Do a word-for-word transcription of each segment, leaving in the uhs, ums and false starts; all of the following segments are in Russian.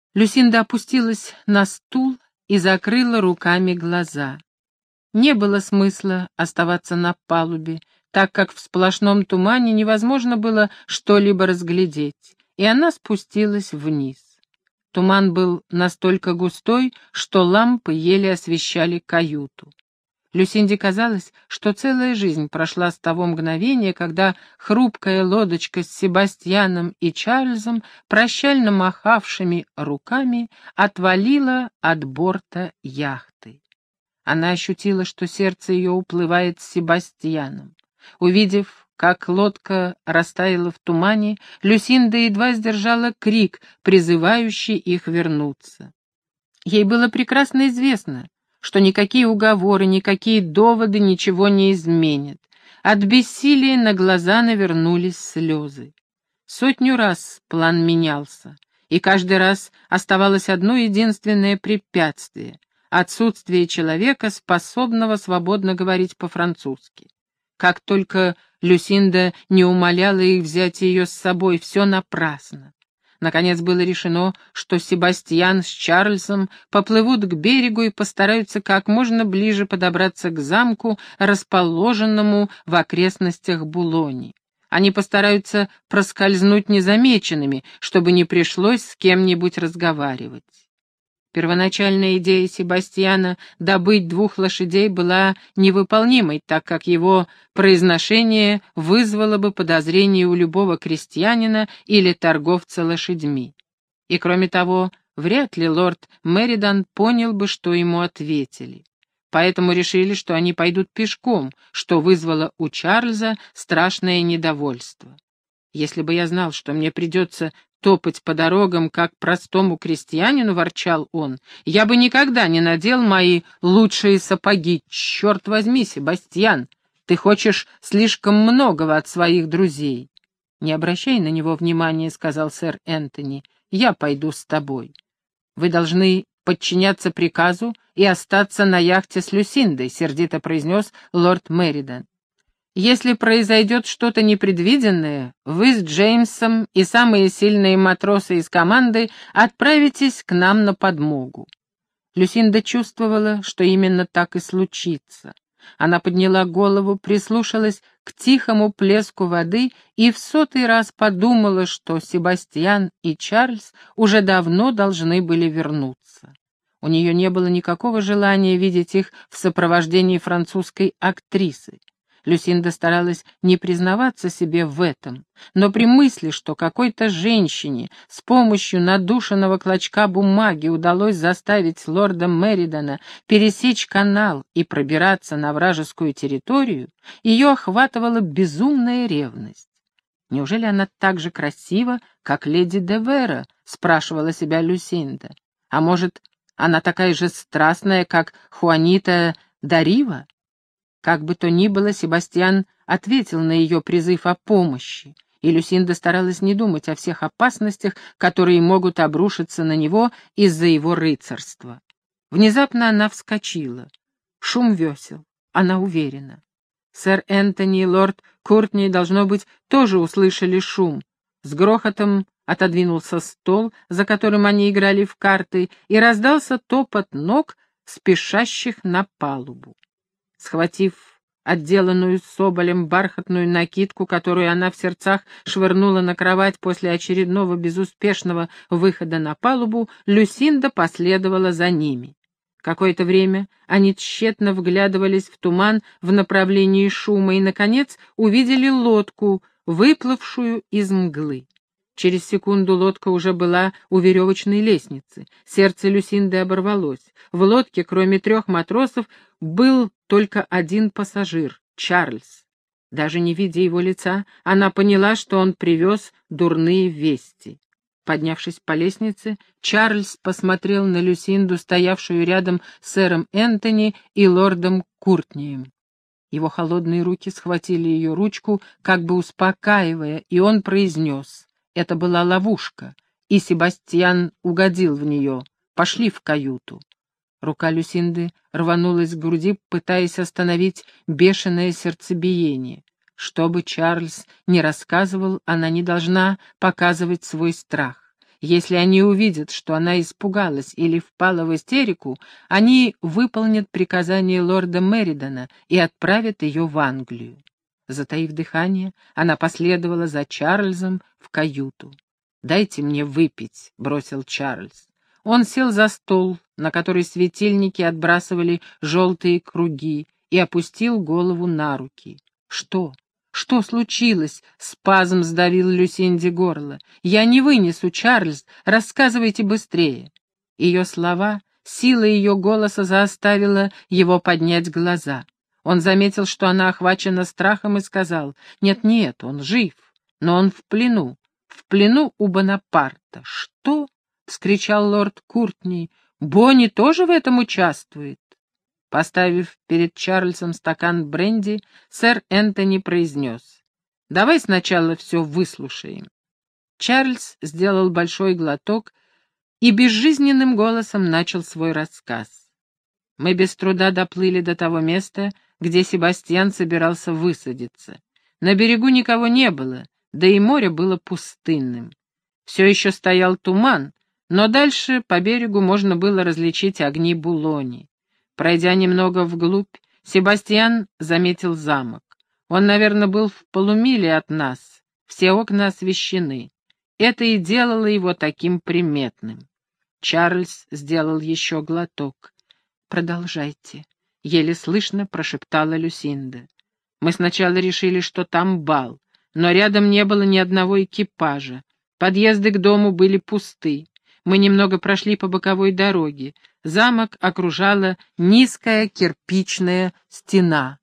Люсинда опустилась на стул и закрыла руками глаза. Не было смысла оставаться на палубе, так как в сплошном тумане невозможно было что-либо разглядеть, и она спустилась вниз. Туман был настолько густой, что лампы еле освещали каюту. Люсинде казалось, что целая жизнь прошла с того мгновения, когда хрупкая лодочка с Себастьяном и Чарльзом, прощально махавшими руками, отвалила от борта яхты. Она ощутила, что сердце ее уплывает с Себастьяном. Увидев, как лодка растаяла в тумане, Люсинда едва сдержала крик, призывающий их вернуться. Ей было прекрасно известно, что никакие уговоры, никакие доводы ничего не изменят. От бессилия на глаза навернулись слезы. Сотню раз план менялся, и каждый раз оставалось одно единственное препятствие — отсутствие человека, способного свободно говорить по-французски. Как только Люсинда не умоляла их взять ее с собой, все напрасно. Наконец было решено, что Себастьян с Чарльзом поплывут к берегу и постараются как можно ближе подобраться к замку, расположенному в окрестностях Булони. Они постараются проскользнуть незамеченными, чтобы не пришлось с кем-нибудь разговаривать. Первоначальная идея Себастьяна добыть двух лошадей была невыполнимой, так как его произношение вызвало бы подозрение у любого крестьянина или торговца лошадьми. И кроме того, вряд ли лорд Меридан понял бы, что ему ответили. Поэтому решили, что они пойдут пешком, что вызвало у Чарльза страшное недовольство. «Если бы я знал, что мне придется топать по дорогам, как простому крестьянину», — ворчал он, — «я бы никогда не надел мои лучшие сапоги. Черт возьми, Себастьян, ты хочешь слишком многого от своих друзей». «Не обращай на него внимания», — сказал сэр Энтони, — «я пойду с тобой. Вы должны подчиняться приказу и остаться на яхте с Люсиндой», — сердито произнес лорд Меридан. «Если произойдет что-то непредвиденное, вы с Джеймсом и самые сильные матросы из команды отправитесь к нам на подмогу». Люсинда чувствовала, что именно так и случится. Она подняла голову, прислушалась к тихому плеску воды и в сотый раз подумала, что Себастьян и Чарльз уже давно должны были вернуться. У нее не было никакого желания видеть их в сопровождении французской актрисы. Люсинда старалась не признаваться себе в этом, но при мысли, что какой-то женщине с помощью надушенного клочка бумаги удалось заставить лорда Меридана пересечь канал и пробираться на вражескую территорию, ее охватывала безумная ревность. «Неужели она так же красива, как леди де Вера?» — спрашивала себя Люсинда. «А может, она такая же страстная, как Хуанита Дарива?» Как бы то ни было, Себастьян ответил на ее призыв о помощи, и Люсинда старалась не думать о всех опасностях, которые могут обрушиться на него из-за его рыцарства. Внезапно она вскочила. Шум весел, она уверена. Сэр Энтони и лорд Куртни, должно быть, тоже услышали шум. С грохотом отодвинулся стол, за которым они играли в карты, и раздался топот ног, спешащих на палубу. Схватив отделанную соболем бархатную накидку, которую она в сердцах швырнула на кровать после очередного безуспешного выхода на палубу, Люсинда последовала за ними. Какое-то время они тщетно вглядывались в туман в направлении шума и, наконец, увидели лодку, выплывшую из мглы. Через секунду лодка уже была у веревочной лестницы. Сердце Люсинды оборвалось. В лодке, кроме трех матросов, был только один пассажир — Чарльз. Даже не видя его лица, она поняла, что он привез дурные вести. Поднявшись по лестнице, Чарльз посмотрел на Люсинду, стоявшую рядом с сэром Энтони и лордом Куртнием. Его холодные руки схватили ее ручку, как бы успокаивая, и он произнес: «Это была ловушка, и Себастьян угодил в нее. Пошли в каюту». Рука Люсинды рванулась к груди, пытаясь остановить бешеное сердцебиение. Что бы Чарльз ни рассказывал, она не должна показывать свой страх. Если они увидят, что она испугалась или впала в истерику, они выполнят приказание лорда Меридана и отправят ее в Англию. Затаив дыхание, она последовала за Чарльзом в каюту. «Дайте мне выпить», — бросил Чарльз. Он сел за стол, на который светильники отбрасывали желтые круги, и опустил голову на руки. «Что? Что случилось?» — спазм сдавил Люсинде горло. «Я не вынесу, Чарльз, рассказывайте быстрее». Ее слова, сила ее голоса заставила его поднять глаза. Он заметил, что она охвачена страхом, и сказал: «Нет-нет, он жив, но он в плену, в плену у Бонапарта». «Что?» — вскричал лорд Куртни. «Бонни тоже в этом участвует?» Поставив перед Чарльзом стакан бренди, сэр Энтони произнес: «Давай сначала все выслушаем». Чарльз сделал большой глоток и безжизненным голосом начал свой рассказ. «Мы без труда доплыли до того места, где Себастьян собирался высадиться. На берегу никого не было, да и море было пустынным. Все еще стоял туман, но дальше по берегу можно было различить огни Булони. Пройдя немного вглубь, Себастьян заметил замок. Он, наверное, был в полумиле от нас, все окна освещены. Это и делало его таким приметным». Чарльз сделал еще глоток. «Продолжайте», — еле слышно прошептала Люсинда. «Мы сначала решили, что там бал, но рядом не было ни одного экипажа. Подъезды к дому были пусты. Мы немного прошли по боковой дороге. Замок окружала низкая кирпичная стена.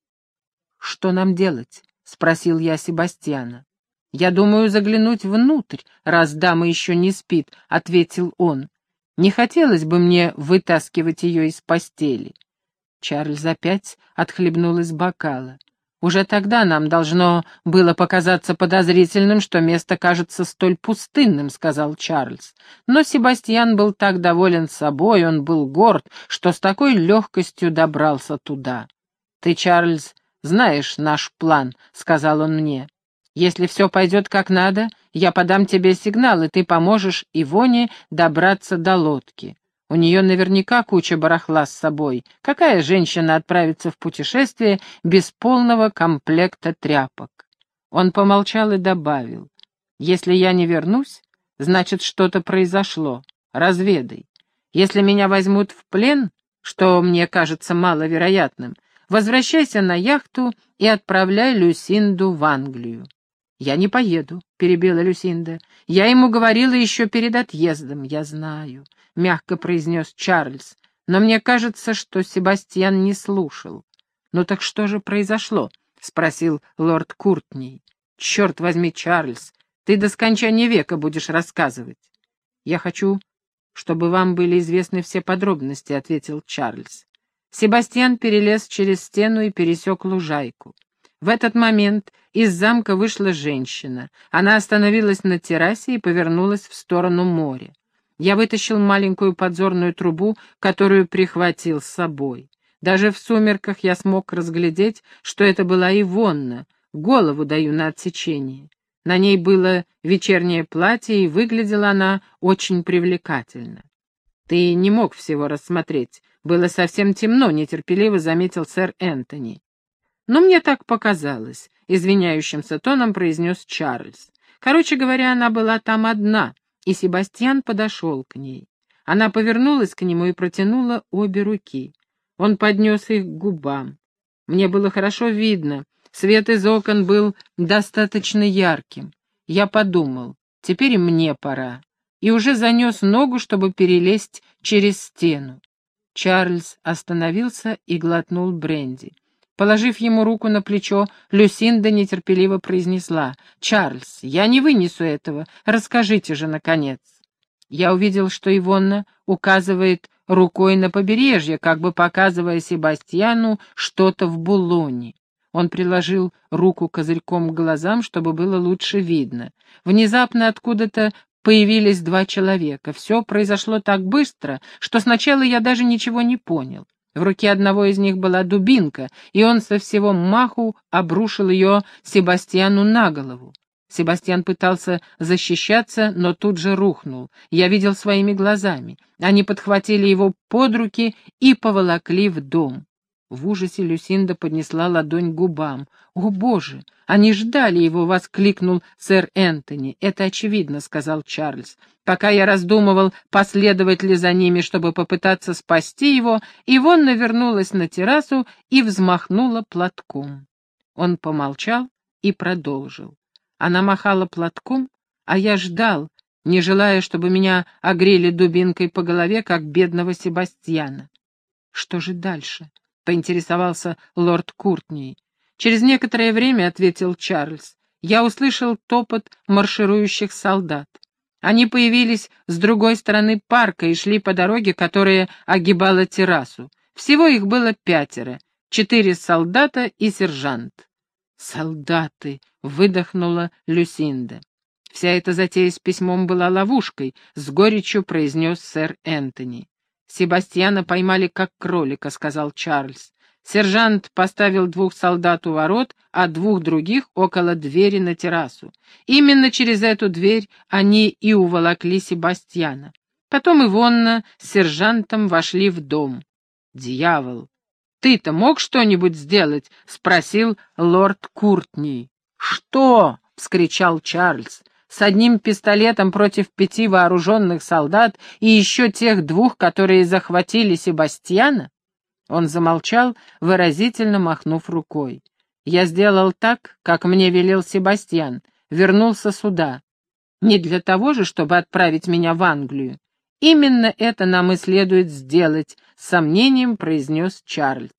«Что нам делать?» — спросил я Себастьяна. «Я думаю заглянуть внутрь, раз дама еще не спит», — ответил он. «Не хотелось бы мне вытаскивать ее из постели». Чарльз опять отхлебнул из бокала. «Уже тогда нам должно было показаться подозрительным, что место кажется столь пустынным», — сказал Чарльз. Но Себастьян был так доволен собой, он был горд, что с такой легкостью добрался туда. «Ты, Чарльз, знаешь наш план», — сказал он мне. «Если все пойдет как надо, я подам тебе сигнал, и ты поможешь Ивоне добраться до лодки. У нее наверняка куча барахла с собой. Какая женщина отправится в путешествие без полного комплекта тряпок?» Он помолчал и добавил: «Если я не вернусь, значит, что-то произошло. Разведай. Если меня возьмут в плен, что мне кажется маловероятным, возвращайся на яхту и отправляй Люсинду в Англию». «Я не поеду», — перебила Люсинда. «Я ему говорила еще перед отъездом». «Я знаю», — мягко произнес Чарльз, «но мне кажется, что Себастьян не слушал». «Ну так что же произошло?» — спросил лорд Куртни. «Черт возьми, Чарльз, ты до скончания века будешь рассказывать». «Я хочу, чтобы вам были известны все подробности», — ответил Чарльз. Себастьян перелез через стену и пересек лужайку. В этот момент из замка вышла женщина. Она остановилась на террасе и повернулась в сторону моря. Я вытащил маленькую подзорную трубу, которую прихватил с собой. Даже в сумерках я смог разглядеть, что это была Ивонна. Голову даю на отсечение. На ней было вечернее платье, и выглядела она очень привлекательно. «Ты не мог всего рассмотреть. Было совсем темно», — нетерпеливо заметил сэр Энтони. «Но мне так показалось», — извиняющимся тоном произнес Чарльз. Короче говоря, она была там одна, и Себастьян подошел к ней. Она повернулась к нему и протянула обе руки. Он поднес их к губам. Мне было хорошо видно, свет из окон был достаточно ярким. Я подумал, теперь и мне пора, и уже занес ногу, чтобы перелезть через стену. Чарльз остановился и глотнул бренди. Положив ему руку на плечо, Люсинда нетерпеливо произнесла: «Чарльз, я не вынесу этого, расскажите же, наконец». Я увидел, что Ивонна указывает рукой на побережье, как бы показывая Себастьяну что-то в Булоне. Он приложил руку козырьком к глазам, чтобы было лучше видно. Внезапно откуда-то появились два человека. Все произошло так быстро, что сначала я даже ничего не понял. В руке одного из них была дубинка, и он со всего маху обрушил ее Себастьяну на голову. Себастьян пытался защищаться, но тут же рухнул. Я видел своими глазами. Они подхватили его под руки и поволокли в дом. В ужасе Люсинда поднесла ладонь к губам. «О, Боже! Они ждали его!» — воскликнул сэр Энтони. «Это очевидно», — сказал Чарльз. «Пока я раздумывал, последовать ли за ними, чтобы попытаться спасти его, Ивонна вернулась на террасу и взмахнула платком». Он помолчал и продолжил. Она махала платком, а я ждал, не желая, чтобы меня огрели дубинкой по голове, как бедного Себастьяна. «Что же дальше?» — поинтересовался лорд Куртний. «Через некоторое время, — ответил Чарльз, — я услышал топот марширующих солдат. Они появились с другой стороны парка и шли по дороге, которая огибала террасу. Всего их было пятеро, четыре солдата и сержант». «Солдаты!» — выдохнула Люсинда. «Вся эта затея с письмом была ловушкой», — с горечью произнес сэр Энтони. «Себастьяна поймали как кролика», — сказал Чарльз. «Сержант поставил двух солдат у ворот, а двух других около двери на террасу. Именно через эту дверь они и уволокли Себастьяна. Потом Ивонна с сержантом вошли в дом». «Дьявол! Ты-то мог что-нибудь сделать?» — спросил лорд Куртний. «Что?» — вскричал Чарльз. «С одним пистолетом против пяти вооруженных солдат и еще тех двух, которые захватили Себастьяна?» Он замолчал, выразительно махнув рукой. «Я сделал так, как мне велел Себастьян, вернулся сюда. Не для того же, чтобы отправить меня в Англию. Именно это нам и следует сделать», — с сомнением произнес Чарльз.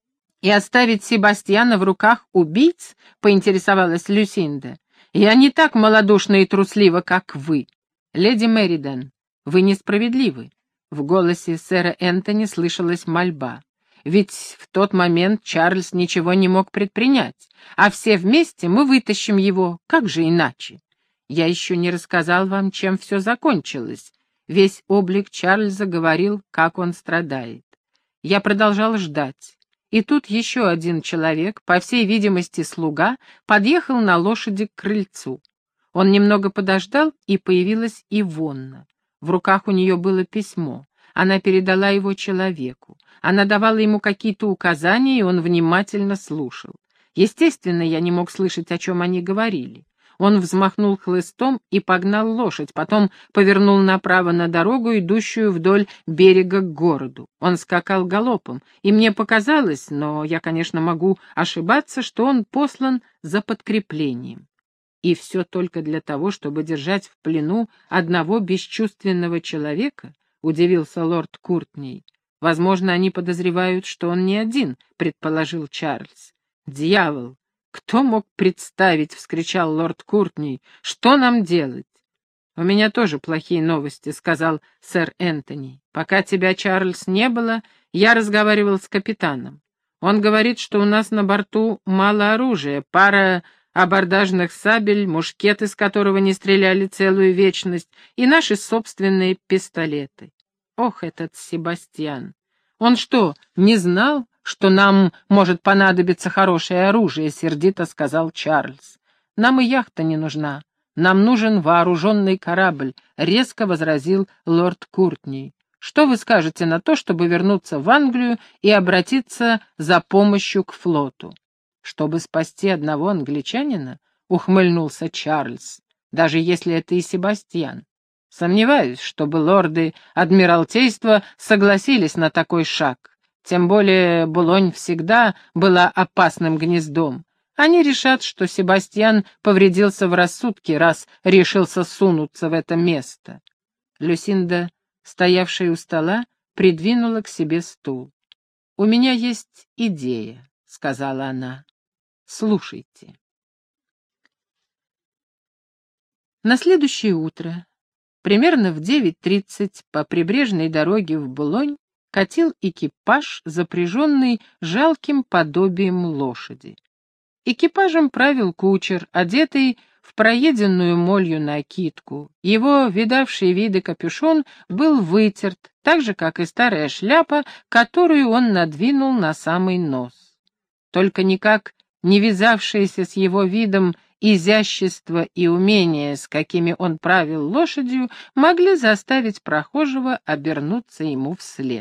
«И оставить Себастьяна в руках убийц?» — поинтересовалась Люсинда. «Я не так малодушна и труслива, как вы. Леди Меридан, вы несправедливы». В голосе сэра Энтони слышалась мольба. Ведь в тот момент Чарльз ничего не мог предпринять, а все вместе мы вытащим его, как же иначе? Я еще не рассказал вам, чем все закончилось. Весь облик Чарльза говорил, как он страдает. Я продолжал ждать. И тут еще один человек, по всей видимости слуга, подъехал на лошади к крыльцу. Он немного подождал, и появилась Ивонна. В руках у нее было письмо. Она передала его человеку. Она давала ему какие-то указания, и он внимательно слушал. Естественно, я не мог слышать, о чем они говорили. Он взмахнул хлыстом и погнал лошадь, потом повернул направо на дорогу, идущую вдоль берега к городу. Он скакал галопом, и мне показалось, но я, конечно, могу ошибаться, что он послан за подкреплением. И все только для того, чтобы держать в плену одного бесчувственного человека, — удивился лорд Куртний. «Возможно, они подозревают, что он не один», — предположил Чарльз. «Дьявол! Кто мог представить?» — вскричал лорд Куртний. «Что нам делать?» «У меня тоже плохие новости», — сказал сэр Энтони. «Пока тебя, Чарльз, не было, я разговаривал с капитаном. Он говорит, что у нас на борту мало оружия, пара абордажных сабель, мушкет, из которого не стреляли целую вечность, и наши собственные пистолеты. Ох, этот Себастьян! Он что, не знал, что нам может понадобиться хорошее оружие?» — сердито сказал Чарльз. «Нам и яхта не нужна. Нам нужен вооруженный корабль», — резко возразил лорд Куртний. «Что вы скажете на то, чтобы вернуться в Англию и обратиться за помощью к флоту?» «Чтобы спасти одного англичанина?» — ухмыльнулся Чарльз. «Даже если это и Себастьян. Сомневаюсь, чтобы лорды Адмиралтейства согласились на такой шаг. Тем более Булонь всегда была опасным гнездом. Они решат, что Себастьян повредился в рассудке, раз решился сунуться в это место». Люсинда, стоявшая у стола, придвинула к себе стул. «У меня есть идея», — сказала она. «Слушайте». На следующее утро, примерно в девять тридцать, по прибрежной дороге в Булонь катил экипаж, запряженный жалким подобием лошади. Экипажем правил кучер, одетый в проеденную молью накидку. Его видавший виды капюшон был вытерт, так же, как и старая шляпа, которую он надвинул на самый нос. Только никак не вязавшаяся с его видом изящество и умение, с какими он правил лошадью, могли заставить прохожего обернуться ему вслед.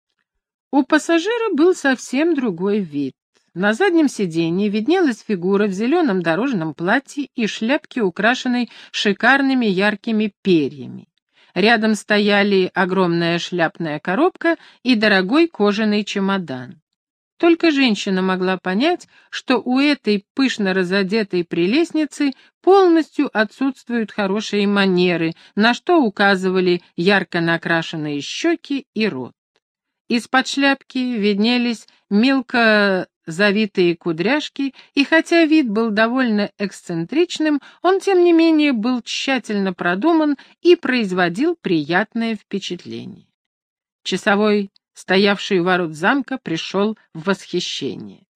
У пассажира был совсем другой вид. На заднем сиденье виднелась фигура в зеленом дорожном платье и шляпке, украшенной шикарными яркими перьями. Рядом стояли огромная шляпная коробка и дорогой кожаный чемодан. Только женщина могла понять, что у этой пышно разодетой прелестницы полностью отсутствуют хорошие манеры, на что указывали ярко накрашенные щеки и рот. Из-под шляпки виднелись мелко завитые кудряшки, и хотя вид был довольно эксцентричным, он, тем не менее, был тщательно продуман и производил приятное впечатление. Часовой, стоявший у ворот замка, пришел в восхищение.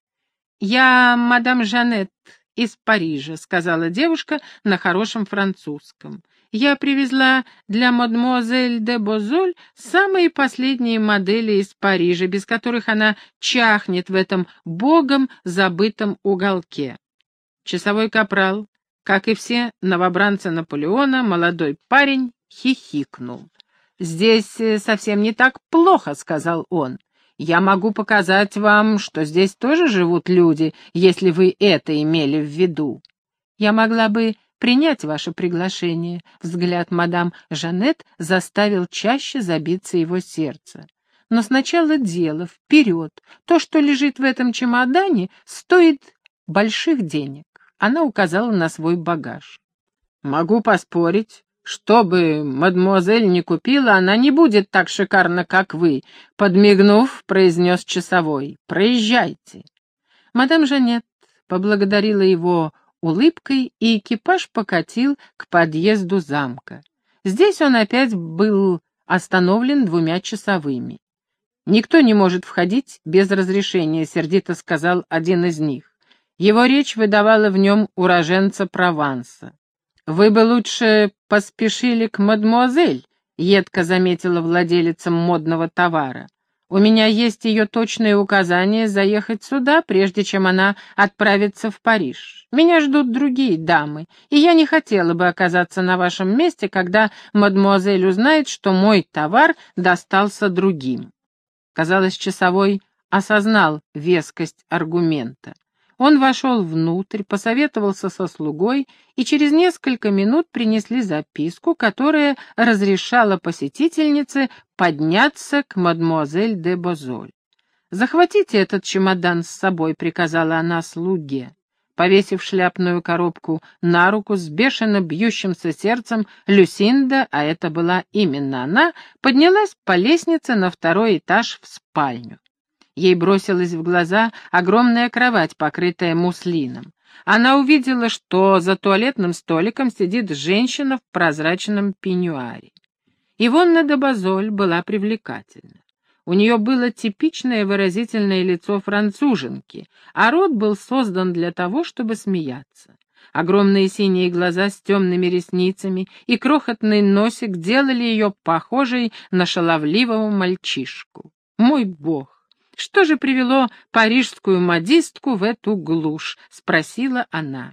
«Я мадам Жанет из Парижа», — сказала девушка на хорошем французском. «Я привезла для мадемуазель де Бозоль самые последние модели из Парижа, без которых она чахнет в этом богом забытом уголке». Часовой капрал, как и все новобранцы Наполеона, молодой парень, хихикнул. «Здесь совсем не так плохо», — сказал он. «Я могу показать вам, что здесь тоже живут люди, если вы это имели в виду. Я могла бы принять ваше приглашение». Взгляд мадам Жанет заставил чаще забиться его сердце. «Но сначала дело, вперед. То, что лежит в этом чемодане, стоит больших денег». Она указала на свой багаж. «Могу поспорить. Что бы мадемуазель не купила, она не будет так шикарна, как вы», — подмигнув, произнес часовой. «Проезжайте». Мадам Жанет поблагодарила его улыбкой, и экипаж покатил к подъезду замка. Здесь он опять был остановлен двумя часовыми. «Никто не может входить без разрешения», — сердито сказал один из них. Его речь выдавала в нем уроженца Прованса. «Вы бы лучше поспешили к мадемуазель», — едко заметила владелица модного товара. «У меня есть ее точные указания заехать сюда, прежде чем она отправится в Париж. Меня ждут другие дамы, и я не хотела бы оказаться на вашем месте, когда мадемуазель узнает, что мой товар достался другим». Казалось, часовой осознал вескость аргумента. Он вошел внутрь, посоветовался со слугой, и через несколько минут принесли записку, которая разрешала посетительнице подняться к мадемуазель де Бозоль. «Захватите этот чемодан с собой», — приказала она слуге. Повесив шляпную коробку на руку, с бешено бьющимся сердцем, Люсинда, а это была именно она, поднялась по лестнице на второй этаж в спальню. Ей бросилась в глаза огромная кровать, покрытая муслином. Она увидела, что за туалетным столиком сидит женщина в прозрачном пеньюаре. Ивонна де Бозоль была привлекательна. У нее было типичное выразительное лицо француженки, а рот был создан для того, чтобы смеяться. Огромные синие глаза с темными ресницами и крохотный носик делали ее похожей на шаловливого мальчишку. Мой бог! «Что же привело парижскую модистку в эту глушь?» — спросила она.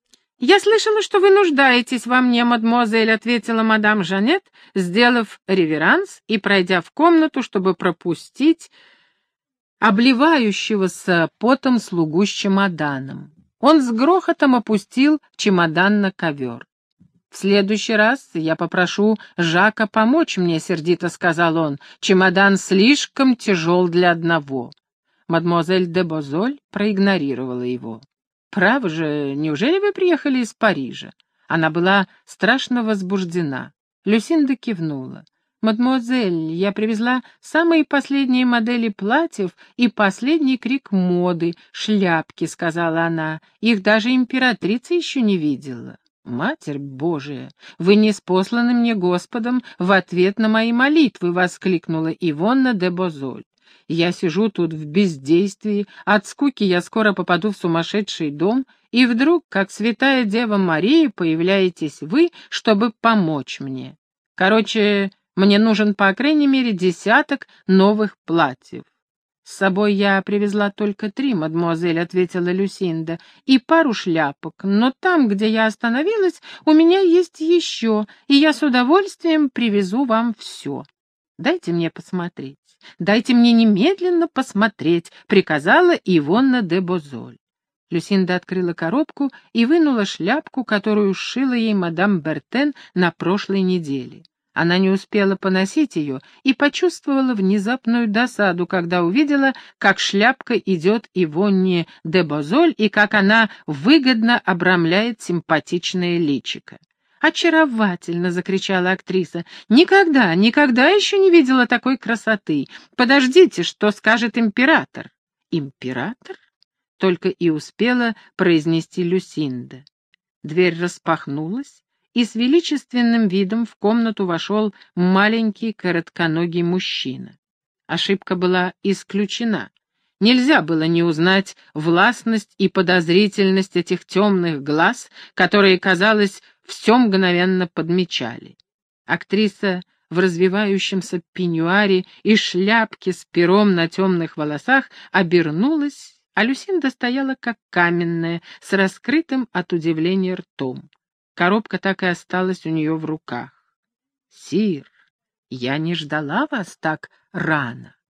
«Я слышала, что вы нуждаетесь во мне, мадемуазель», — ответила мадам Жанет, сделав реверанс и пройдя в комнату, чтобы пропустить обливающегося потом слугу с чемоданом. Он с грохотом опустил чемодан на ковер. «В следующий раз я попрошу Жака помочь мне», — сердито сказал он. «Чемодан слишком тяжел для одного». Мадемуазель де Бозоль проигнорировала его. «Право же, неужели вы приехали из Парижа?» Она была страшно возбуждена. Люсинда кивнула. «Мадемуазель, я привезла самые последние модели платьев и последний крик моды, шляпки», — сказала она. «Их даже императрица еще не видела». «Матерь Божия, вы ниспосланы мне Господом в ответ на мои молитвы!» — воскликнула Ивонна де Бозоль. «Я сижу тут в бездействии, от скуки я скоро попаду в сумасшедший дом, и вдруг, как святая Дева Мария, появляетесь вы, чтобы помочь мне. Короче, мне нужен по крайней мере десяток новых платьев». «С собой я привезла только три, мадемуазель», — ответила Люсинда, — «и пару шляпок, но там, где я остановилась, у меня есть еще, и я с удовольствием привезу вам все. Дайте мне посмотреть, дайте мне немедленно посмотреть», — приказала Ивонна де Бозоль. Люсинда открыла коробку и вынула шляпку, которую сшила ей мадам Бертен на прошлой неделе. Она не успела поносить ее и почувствовала внезапную досаду, когда увидела, как шляпка идет Ивонне де Бозоль и как она выгодно обрамляет симпатичное личико. «Очаровательно!» — закричала актриса. «Никогда, никогда еще не видела такой красоты! Подождите, что скажет император!» «Император?» — только и успела произнести Люсинда. Дверь распахнулась, и с величественным видом в комнату вошел маленький коротконогий мужчина. Ошибка была исключена. Нельзя было не узнать властность и подозрительность этих темных глаз, которые, казалось, все мгновенно подмечали. Актриса в развивающемся пеньюаре и шляпке с пером на темных волосах обернулась, а Люсинда стояла как каменная, с раскрытым от удивления ртом. Коробка так и осталась у нее в руках. «Сир, я не ждала вас так рано».